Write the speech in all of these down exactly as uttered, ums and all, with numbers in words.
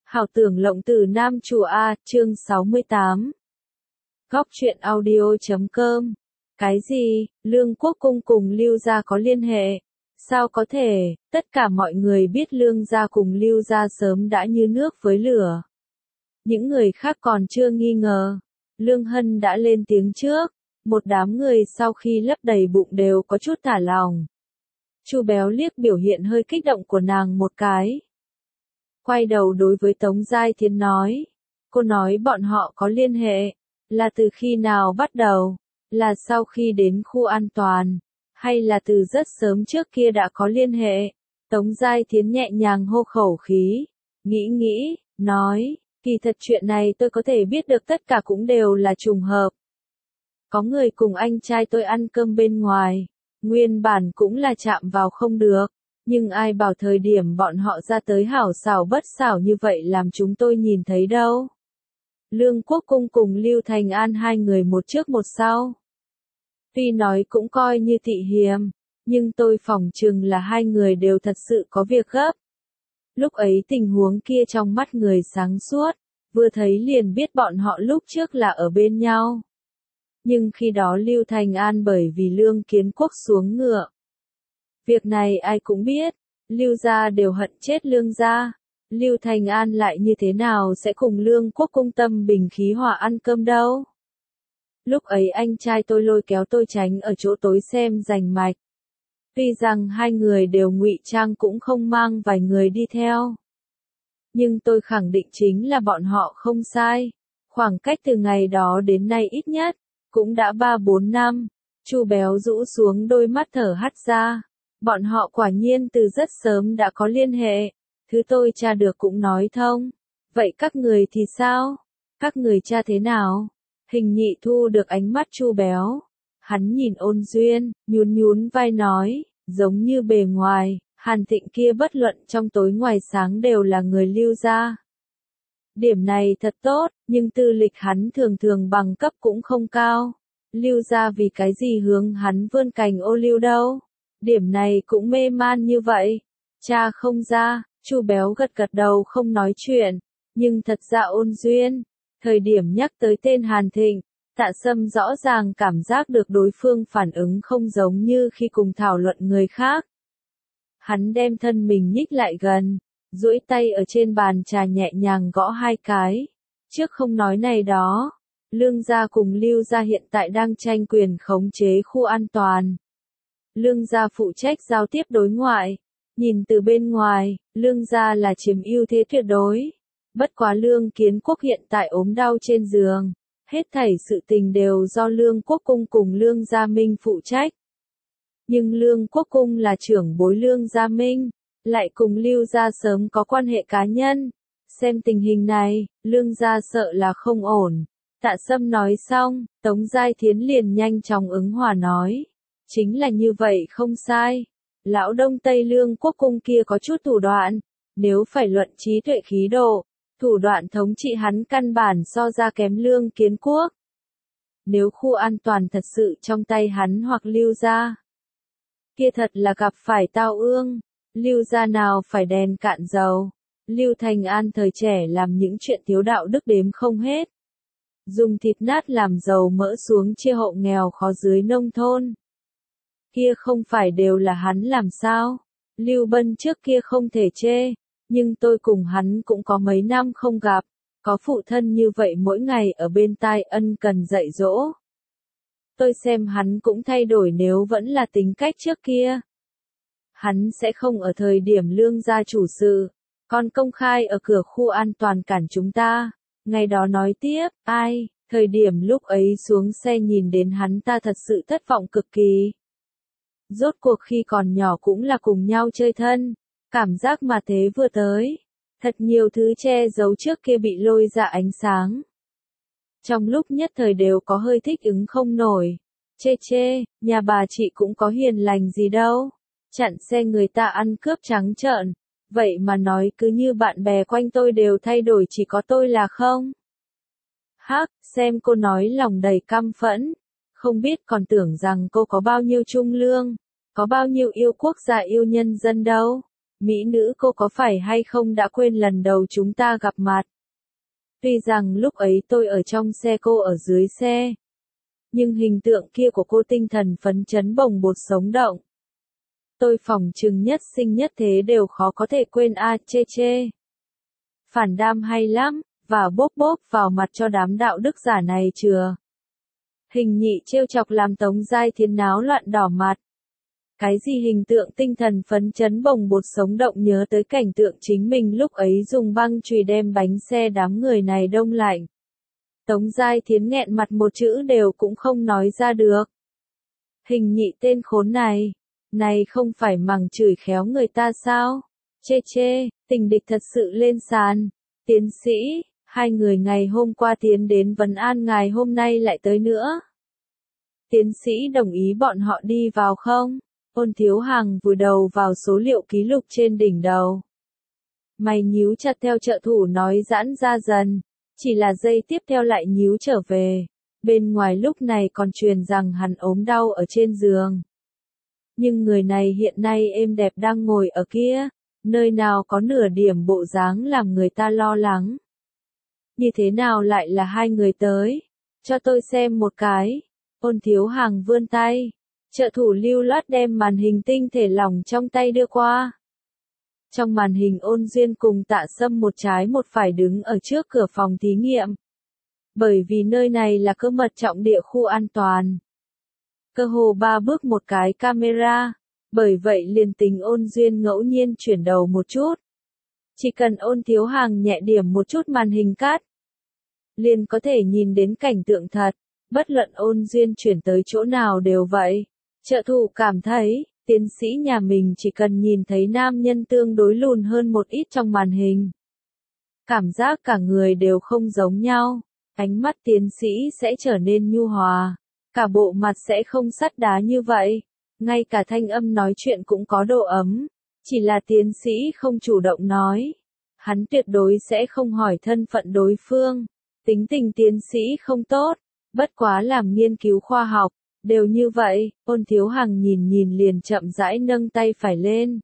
Hảo tưởng lộng từ Nam Chùa A, chương sáu mươi tám. Góc truyện audio.com. Cái gì, Lương Quốc Cung cùng Lưu gia có liên hệ? Sao có thể, tất cả mọi người biết Lương gia cùng Lưu gia sớm đã như nước với lửa. Những người khác còn chưa nghi ngờ. Lương Hân đã lên tiếng trước, một đám người sau khi lấp đầy bụng đều có chút thả lòng. Chu Béo liếc biểu hiện hơi kích động của nàng một cái. Quay đầu đối với Tống Giai Thiến nói. Cô nói bọn họ có liên hệ. Là từ khi nào bắt đầu? Là sau khi đến khu an toàn? Hay là từ rất sớm trước kia đã có liên hệ? Tống Giai Thiến nhẹ nhàng hô khẩu khí. Nghĩ nghĩ, nói. Kỳ thật chuyện này tôi có thể biết được tất cả cũng đều là trùng hợp. Có người cùng anh trai tôi ăn cơm bên ngoài. Nguyên bản cũng là chạm vào không được. Nhưng ai bảo thời điểm bọn họ ra tới hảo xảo bất xảo như vậy làm chúng tôi nhìn thấy đâu. Lương Quốc Cung cùng Lưu Thành An hai người một trước một sau. Tuy nói cũng coi như thị hiềm, nhưng tôi phỏng chừng là hai người đều thật sự có việc gấp. Lúc ấy tình huống kia trong mắt người sáng suốt, vừa thấy liền biết bọn họ lúc trước là ở bên nhau. Nhưng khi đó Lưu Thành An bởi vì Lương Kiến Quốc xuống ngựa. Việc này ai cũng biết, Lưu gia đều hận chết Lương gia. Lưu Thành An lại như thế nào sẽ cùng Lương Quốc Cung tâm bình khí hòa ăn cơm đâu. Lúc ấy anh trai tôi lôi kéo tôi tránh ở chỗ tối xem rành mạch. Tuy rằng hai người đều ngụy trang cũng không mang vài người đi theo. Nhưng tôi khẳng định chính là bọn họ không sai. Khoảng cách từ ngày đó đến nay ít nhất, cũng đã ba bốn năm. Chu Béo rũ xuống đôi mắt thở hắt ra. Bọn họ quả nhiên từ rất sớm đã có liên hệ. Thứ tôi tra được cũng nói thông. Vậy các người thì sao? Các người tra thế nào? Hình Nhị thu được ánh mắt Chu Béo. Hắn nhìn ôn duyên, nhún nhún vai nói, giống như bề ngoài, Hàn Thịnh kia bất luận trong tối ngoài sáng đều là người Lưu gia. Điểm này thật tốt, nhưng tư lịch hắn thường thường bằng cấp cũng không cao. Lưu gia vì cái gì hướng hắn vươn cành ô liu đâu? Điểm này cũng mê man như vậy. Cha không ra, Chu Béo gật gật đầu không nói chuyện. Nhưng thật ra ôn duyên, thời điểm nhắc tới tên Hàn Thịnh, Tạ Sâm rõ ràng cảm giác được đối phương phản ứng không giống như khi cùng thảo luận người khác. Hắn đem thân mình nhích lại gần, duỗi tay ở trên bàn trà nhẹ nhàng gõ hai cái. Trước không nói này đó, Lương gia cùng Lưu gia hiện tại đang tranh quyền khống chế khu an toàn. Lương gia phụ trách giao tiếp đối ngoại. Nhìn từ bên ngoài, Lương gia là chiếm ưu thế tuyệt đối. Bất quá Lương Kiến Quốc hiện tại ốm đau trên giường. Hết thảy sự tình đều do Lương Quốc Cung cùng Lương Gia Minh phụ trách. Nhưng Lương Quốc Cung là trưởng bối Lương Gia Minh, lại cùng Lưu gia sớm có quan hệ cá nhân. Xem tình hình này, Lương gia sợ là không ổn. Tạ Sâm nói xong, Tống Giai Thiến liền nhanh chóng ứng hòa nói. Chính là như vậy không sai. Lão Đông Tây Lương Quốc Cung kia có chút thủ đoạn. Nếu phải luận trí tuệ khí độ, thủ đoạn thống trị hắn căn bản so ra kém Lương Kiến Quốc. Nếu khu an toàn thật sự trong tay hắn hoặc Lưu gia, kia thật là gặp phải tao ương. Lưu gia nào phải đèn cạn dầu. Lưu Thành An thời trẻ làm những chuyện thiếu đạo đức đếm không hết. Dùng thịt nát làm dầu mỡ xuống chia hộ nghèo khó dưới nông thôn. Kia không phải đều là hắn làm sao? Lưu Bân trước kia không thể chê. Nhưng tôi cùng hắn cũng có mấy năm không gặp, có phụ thân như vậy mỗi ngày ở bên tai ân cần dạy dỗ. Tôi xem hắn cũng thay đổi nếu vẫn là tính cách trước kia. Hắn sẽ không ở thời điểm Lương gia chủ sự, còn công khai ở cửa khu an toàn cản chúng ta. Ngày đó nói tiếp, ai, thời điểm lúc ấy xuống xe nhìn đến hắn ta thật sự thất vọng cực kỳ. Rốt cuộc khi còn nhỏ cũng là cùng nhau chơi thân. Cảm giác mà thế vừa tới. Thật nhiều thứ che giấu trước kia bị lôi ra ánh sáng. Trong lúc nhất thời đều có hơi thích ứng không nổi. Chê chê, nhà bà chị cũng có hiền lành gì đâu. Chặn xe người ta ăn cướp trắng trợn. Vậy mà nói cứ như bạn bè quanh tôi đều thay đổi chỉ có tôi là không. Hắc, xem cô nói lòng đầy căm phẫn. Không biết còn tưởng rằng cô có bao nhiêu trung lương. Có bao nhiêu yêu quốc gia yêu nhân dân đâu. Mỹ nữ cô có phải hay không đã quên lần đầu chúng ta gặp mặt? Tuy rằng lúc ấy tôi ở trong xe cô ở dưới xe. Nhưng hình tượng kia của cô tinh thần phấn chấn bồng bột sống động. Tôi phỏng chừng nhất sinh nhất thế đều khó có thể quên a chê chê. Phản đam hay lắm, và bốp bốp vào mặt cho đám đạo đức giả này chừa. Hình nhị trêu chọc làm Tống Giai Thiến náo loạn đỏ mặt. Cái gì hình tượng tinh thần phấn chấn bồng bột sống động, nhớ tới cảnh tượng chính mình lúc ấy dùng băng chùy đem bánh xe đám người này đông lạnh. Tống Giai Thiến nghẹn mặt một chữ đều cũng không nói ra được. Hình nhị tên khốn này, này không phải mằng chửi khéo người ta sao? Chê chê, tình địch thật sự lên sàn. Tiến sĩ, hai người ngày hôm qua tiến đến vấn an ngài hôm nay lại tới nữa. Tiến sĩ đồng ý bọn họ đi vào không? Ôn Thiếu Hằng vùi đầu vào số liệu ký lục trên đỉnh đầu. Mày nhíu chặt theo trợ thủ nói giãn ra dần, chỉ là giây tiếp theo lại nhíu trở về. Bên ngoài lúc này còn truyền rằng hắn ốm đau ở trên giường. Nhưng người này hiện nay êm đẹp đang ngồi ở kia, nơi nào có nửa điểm bộ dáng làm người ta lo lắng. Như thế nào lại là hai người tới? Cho tôi xem một cái. Ôn Thiếu Hằng vươn tay. Trợ thủ lưu loát đem màn hình tinh thể lỏng trong tay đưa qua. Trong màn hình Ôn Duyên cùng Tạ Sâm một trái một phải đứng ở trước cửa phòng thí nghiệm. Bởi vì nơi này là cơ mật trọng địa khu an toàn. Cơ hồ ba bước một cái camera, bởi vậy liền tính Ôn Duyên ngẫu nhiên chuyển đầu một chút. Chỉ cần Ôn Thiếu Hằng nhẹ điểm một chút màn hình cắt, liền có thể nhìn đến cảnh tượng thật, bất luận Ôn Duyên chuyển tới chỗ nào đều vậy. Trợ thủ cảm thấy, tiến sĩ nhà mình chỉ cần nhìn thấy nam nhân tương đối lùn hơn một ít trong màn hình. Cảm giác cả người đều không giống nhau, ánh mắt tiến sĩ sẽ trở nên nhu hòa, cả bộ mặt sẽ không sắt đá như vậy, ngay cả thanh âm nói chuyện cũng có độ ấm, chỉ là tiến sĩ không chủ động nói. Hắn tuyệt đối sẽ không hỏi thân phận đối phương, tính tình tiến sĩ không tốt, bất quá làm nghiên cứu khoa học. Đều như vậy, Ôn Thiếu Hằng nhìn nhìn liền chậm rãi nâng tay phải lên.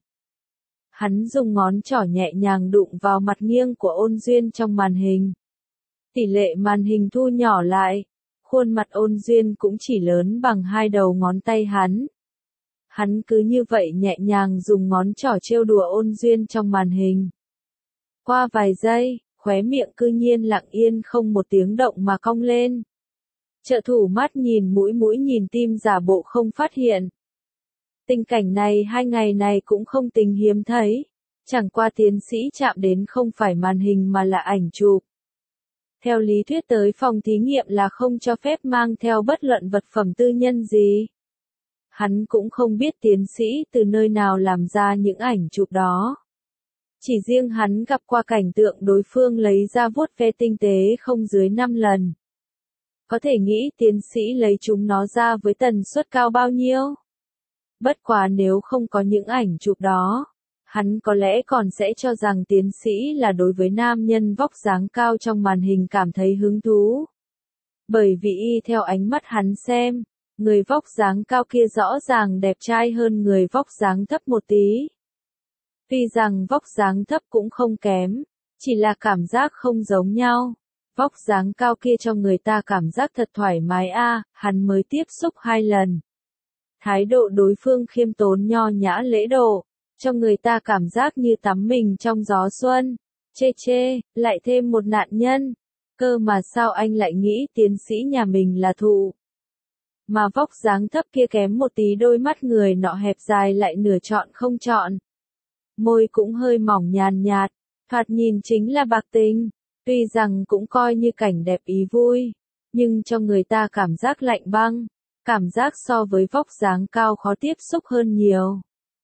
Hắn dùng ngón trỏ nhẹ nhàng đụng vào mặt nghiêng của Ôn Duyên trong màn hình. Tỷ lệ màn hình thu nhỏ lại, khuôn mặt Ôn Duyên cũng chỉ lớn bằng hai đầu ngón tay hắn. Hắn cứ như vậy nhẹ nhàng dùng ngón trỏ trêu đùa Ôn Duyên trong màn hình. Qua vài giây, khóe miệng cư nhiên lặng yên không một tiếng động mà cong lên. Trợ thủ mắt nhìn mũi mũi nhìn tim giả bộ không phát hiện. Tình cảnh này hai ngày này cũng không tính hiếm thấy. Chẳng qua tiến sĩ chạm đến không phải màn hình mà là ảnh chụp. Theo lý thuyết tới phòng thí nghiệm là không cho phép mang theo bất luận vật phẩm tư nhân gì. Hắn cũng không biết tiến sĩ từ nơi nào làm ra những ảnh chụp đó. Chỉ riêng hắn gặp qua cảnh tượng đối phương lấy ra vuốt ve tinh tế không dưới năm lần. Có thể nghĩ tiến sĩ lấy chúng nó ra với tần suất cao bao nhiêu. Bất quá nếu không có những ảnh chụp đó, hắn có lẽ còn sẽ cho rằng tiến sĩ là đối với nam nhân vóc dáng cao trong màn hình cảm thấy hứng thú. Bởi vì y theo ánh mắt hắn xem, người vóc dáng cao kia rõ ràng đẹp trai hơn người vóc dáng thấp một tí. Tuy rằng vóc dáng thấp cũng không kém, chỉ là cảm giác không giống nhau. Vóc dáng cao kia cho người ta cảm giác thật thoải mái a, à, hắn mới tiếp xúc hai lần. Thái độ đối phương khiêm tốn nho nhã lễ độ, cho người ta cảm giác như tắm mình trong gió xuân. Chê chê, lại thêm một nạn nhân. Cơ mà sao anh lại nghĩ tiến sĩ nhà mình là thụ? Mà vóc dáng thấp kia kém một tí, đôi mắt người nọ hẹp dài lại nửa trọn không trọn. Môi cũng hơi mỏng nhàn nhạt, thoạt nhìn chính là bạc tình. Tuy rằng cũng coi như cảnh đẹp ý vui, nhưng cho người ta cảm giác lạnh băng, cảm giác so với vóc dáng cao khó tiếp xúc hơn nhiều.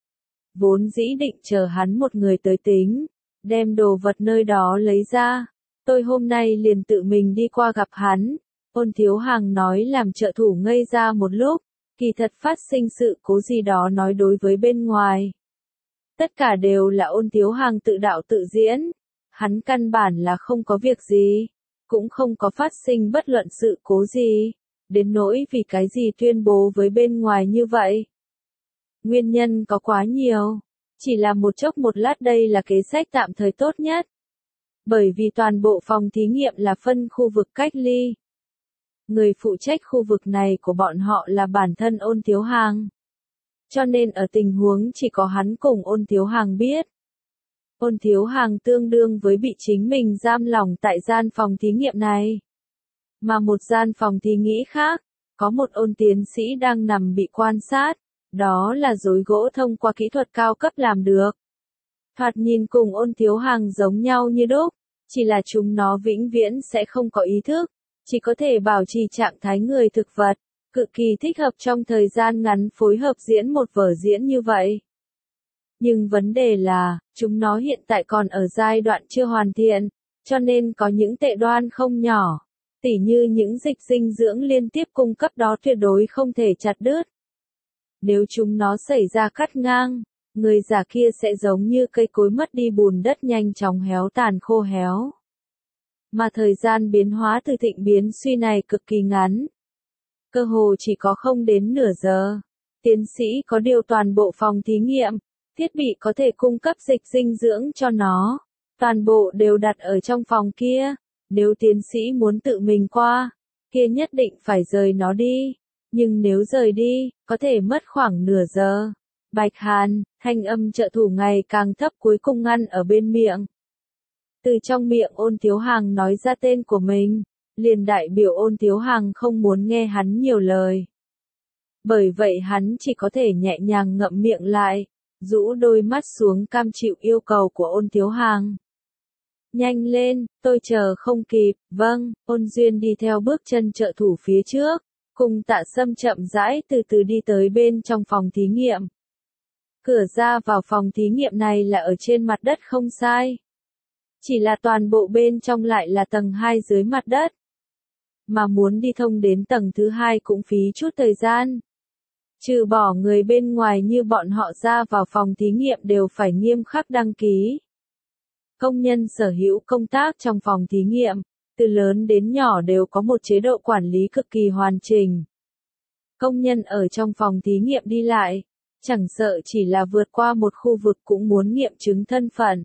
Vốn dĩ định chờ hắn một người tới tính, đem đồ vật nơi đó lấy ra, tôi hôm nay liền tự mình đi qua gặp hắn. Ôn Thiếu Hằng nói làm trợ thủ ngây ra một lúc, kỳ thật phát sinh sự cố gì đó nói đối với bên ngoài. Tất cả đều là Ôn Thiếu Hằng tự đạo tự diễn. Hắn căn bản là không có việc gì, cũng không có phát sinh bất luận sự cố gì, đến nỗi vì cái gì tuyên bố với bên ngoài như vậy. Nguyên nhân có quá nhiều, Chỉ là một chốc một lát đây là kế sách tạm thời tốt nhất. Bởi vì toàn bộ phòng thí nghiệm là phân khu vực cách ly. Người phụ trách khu vực này của bọn họ là bản thân Ôn Thiếu Hàng. Cho nên ở tình huống chỉ có hắn cùng Ôn Thiếu Hàng biết. Ôn Thiếu Hàng tương đương với bị chính mình giam lỏng tại gian phòng thí nghiệm này. Mà một gian phòng thí nghĩ khác, có một Ôn tiến sĩ đang nằm bị quan sát, đó là rối gỗ thông qua kỹ thuật cao cấp làm được. Thoạt nhìn cùng Ôn Thiếu Hàng giống nhau như đúc, chỉ là chúng nó vĩnh viễn sẽ không có ý thức, chỉ có thể bảo trì trạng thái người thực vật, cực kỳ thích hợp trong thời gian ngắn phối hợp diễn một vở diễn như vậy. Nhưng vấn đề là, chúng nó hiện tại còn ở giai đoạn chưa hoàn thiện, cho nên có những tệ đoan không nhỏ, tỉ như những dịch dinh dưỡng liên tiếp cung cấp đó tuyệt đối không thể chặt đứt. Nếu chúng nó xảy ra cắt ngang, người già kia sẽ giống như cây cối mất đi bùn đất nhanh chóng héo tàn khô héo. Mà thời gian biến hóa từ thịnh biến suy này cực kỳ ngắn. Cơ hồ chỉ có không đến nửa giờ. Tiến sĩ có điều toàn bộ phòng thí nghiệm, thiết bị có thể cung cấp dịch dinh dưỡng cho nó. Toàn bộ đều đặt ở trong phòng kia. Nếu tiến sĩ muốn tự mình qua, kia nhất định phải rời nó đi. Nhưng nếu rời đi, có thể mất khoảng nửa giờ. Bạch Hàn, thanh âm trợ thủ ngày càng thấp cuối cùng ngăn ở bên miệng. Từ trong miệng Ôn Thiếu Hàng nói ra tên của mình, liền đại biểu Ôn Thiếu Hàng không muốn nghe hắn nhiều lời. Bởi vậy hắn chỉ có thể nhẹ nhàng ngậm miệng lại, rũ đôi mắt xuống cam chịu yêu cầu của Ôn Thiếu Hàng. Nhanh lên, tôi chờ không kịp, vâng, Ôn Duyên đi theo bước chân trợ thủ phía trước, cùng Tạ Sâm chậm rãi từ từ đi tới bên trong phòng thí nghiệm. Cửa ra vào phòng thí nghiệm này là ở trên mặt đất không sai. Chỉ là toàn bộ bên trong lại là tầng hai dưới mặt đất. Mà muốn đi thông đến tầng thứ hai cũng phí chút thời gian. Trừ bỏ người bên ngoài như bọn họ ra vào phòng thí nghiệm đều phải nghiêm khắc đăng ký. Công nhân sở hữu công tác trong phòng thí nghiệm, từ lớn đến nhỏ đều có một chế độ quản lý cực kỳ hoàn chỉnh. Công nhân ở trong phòng thí nghiệm đi lại, chẳng sợ chỉ là vượt qua một khu vực cũng muốn nghiệm chứng thân phận.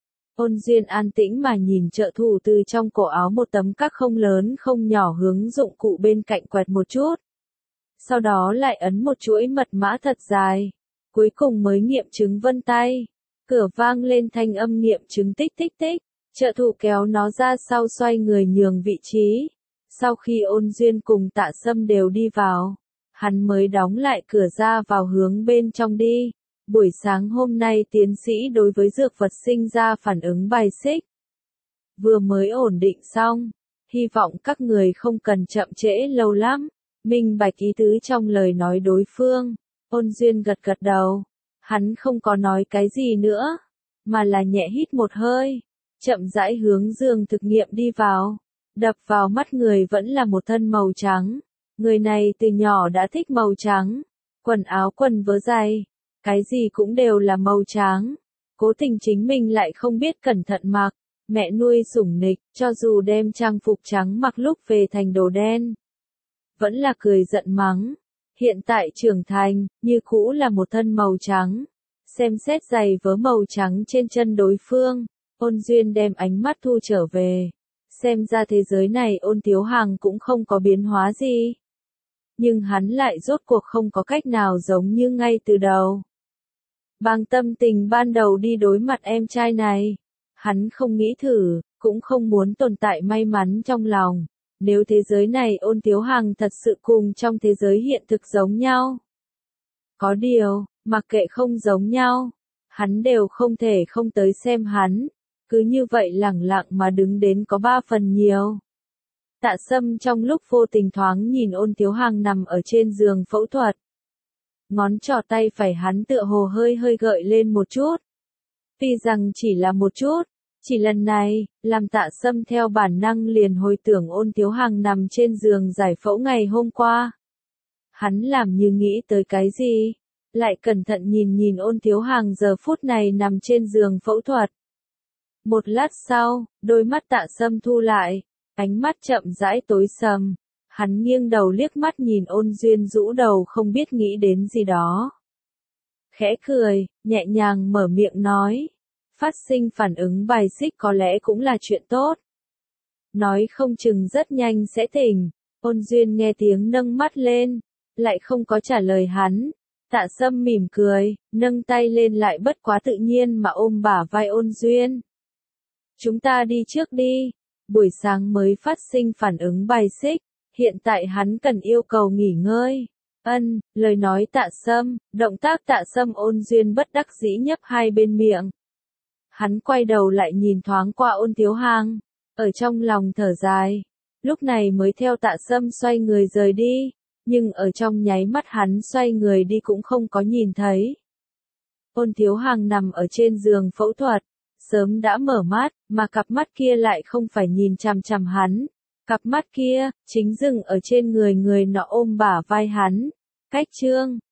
Ôn Duyên an tĩnh mà nhìn trợ thủ từ trong cổ áo một tấm các không lớn không nhỏ hướng dụng cụ bên cạnh quẹt một chút. Sau đó lại ấn một chuỗi mật mã thật dài. Cuối cùng mới nghiệm chứng vân tay. Cửa vang lên thanh âm nghiệm chứng tích tích tích. Trợ thủ kéo nó ra sau xoay người nhường vị trí. Sau khi Ôn Duyên cùng Tạ Sâm đều đi vào, hắn mới đóng lại cửa ra vào hướng bên trong đi. Buổi sáng hôm nay tiến sĩ đối với dược vật sinh ra phản ứng bài xích. Vừa mới ổn định xong, hy vọng các người không cần chậm trễ lâu lắm. Minh bạch ý tứ trong lời nói đối phương. Ôn Duyên gật gật đầu. Hắn không có nói cái gì nữa, mà là nhẹ hít một hơi, chậm rãi hướng giường thực nghiệm đi vào. Đập vào mắt người vẫn là một thân màu trắng. Người này từ nhỏ đã thích màu trắng. Quần áo quần vớ giày, cái gì cũng đều là màu trắng. Cố tình chính mình lại không biết cẩn thận mặc. Mẹ nuôi sủng nịch, cho dù đem trang phục trắng mặc lúc về thành đồ đen. Vẫn là cười giận mắng. Hiện tại trưởng thành, như cũ là một thân màu trắng. Xem xét giày vớ màu trắng trên chân đối phương. Ôn Duyên đem ánh mắt thu trở về. Xem ra thế giới này Ôn Thiếu Hàng cũng không có biến hóa gì. Nhưng hắn lại rốt cuộc không có cách nào giống như ngay từ đầu. Bằng tâm tình ban đầu đi đối mặt em trai này. Hắn không nghĩ thử, cũng không muốn tồn tại may mắn trong lòng. Nếu thế giới này Ôn Thiếu Hàng thật sự cùng trong thế giới hiện thực giống nhau. Có điều, mặc kệ không giống nhau, hắn đều không thể không tới xem hắn. Cứ như vậy lẳng lặng mà đứng đến có ba phần nhiều. Tạ Sâm trong lúc vô tình thoáng nhìn Ôn Thiếu Hàng nằm ở trên giường phẫu thuật. Ngón trỏ tay phải hắn tựa hồ hơi hơi gợi lên một chút. Tuy rằng chỉ là một chút, chỉ lần này, làm Tạ Sâm theo bản năng liền hồi tưởng Ôn Thiếu Hàng nằm trên giường giải phẫu ngày hôm qua. Hắn làm như nghĩ tới cái gì, lại cẩn thận nhìn nhìn Ôn Thiếu Hàng giờ phút này nằm trên giường phẫu thuật. Một lát sau, đôi mắt Tạ Sâm thu lại, ánh mắt chậm rãi tối sầm. Hắn nghiêng đầu liếc mắt nhìn Ôn Duyên rũ đầu không biết nghĩ đến gì đó. khẽ cười, nhẹ nhàng mở miệng nói. Phát sinh phản ứng bài xích có lẽ cũng là chuyện tốt. Nói không chừng rất nhanh sẽ tỉnh. Ôn Duyên nghe tiếng nâng mắt lên, lại không có trả lời hắn. Tạ Sâm mỉm cười, nâng tay lên lại bất quá tự nhiên mà ôm bả vai Ôn Duyên. Chúng ta đi trước đi. Buổi sáng mới phát sinh phản ứng bài xích, hiện tại hắn cần yêu cầu nghỉ ngơi. Ân, lời nói Tạ Sâm, động tác Tạ Sâm Ôn Duyên bất đắc dĩ nhấp hai bên miệng. Hắn quay đầu lại nhìn thoáng qua Ôn Thiếu Hàng, ở trong lòng thở dài, lúc này mới theo Tạ Sâm xoay người rời đi, nhưng ở trong nháy mắt hắn xoay người đi cũng không có nhìn thấy. Ôn Thiếu Hàng nằm ở trên giường phẫu thuật, sớm đã mở mắt, mà cặp mắt kia lại không phải nhìn chằm chằm hắn. Cặp mắt kia, chính dừng ở trên người người nọ ôm bả vai hắn. Cách chương